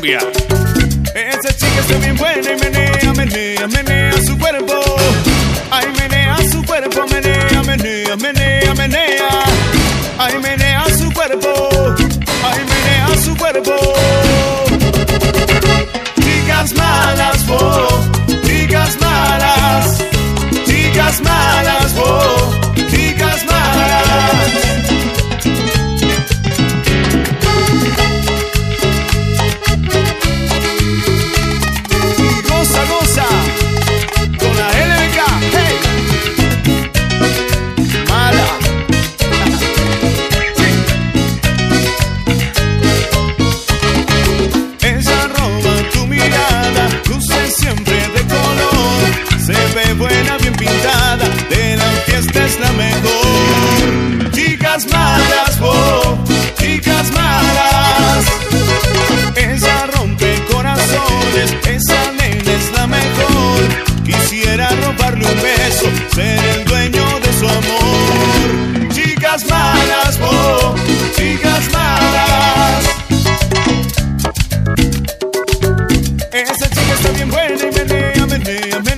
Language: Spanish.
cumbia. Esa chica está bien buena y menea, menea, menea su cuerpo. Ay, menea su cuerpo, menea, menea, menea, menea. Ay, menea su cuerpo. Ay, menea su cuerpo. Chicas malas, oh, chicas malas. Chicas malas, oh, chicas malas. Goza, goza, con la LBK, hey. Mala. Ella roba tu mirada, luce siempre de color. Se ve buena, bien pintada, de la fiesta es la mejor. Chicas malas, oh, chicas malas. Ella rompe corazones, esa nena es la mejor. Quisiera robarle un beso, ser el dueño de su amor. Chicas malas, oh, chicas malas. Esa chica está bien buena y menea, menea, menea.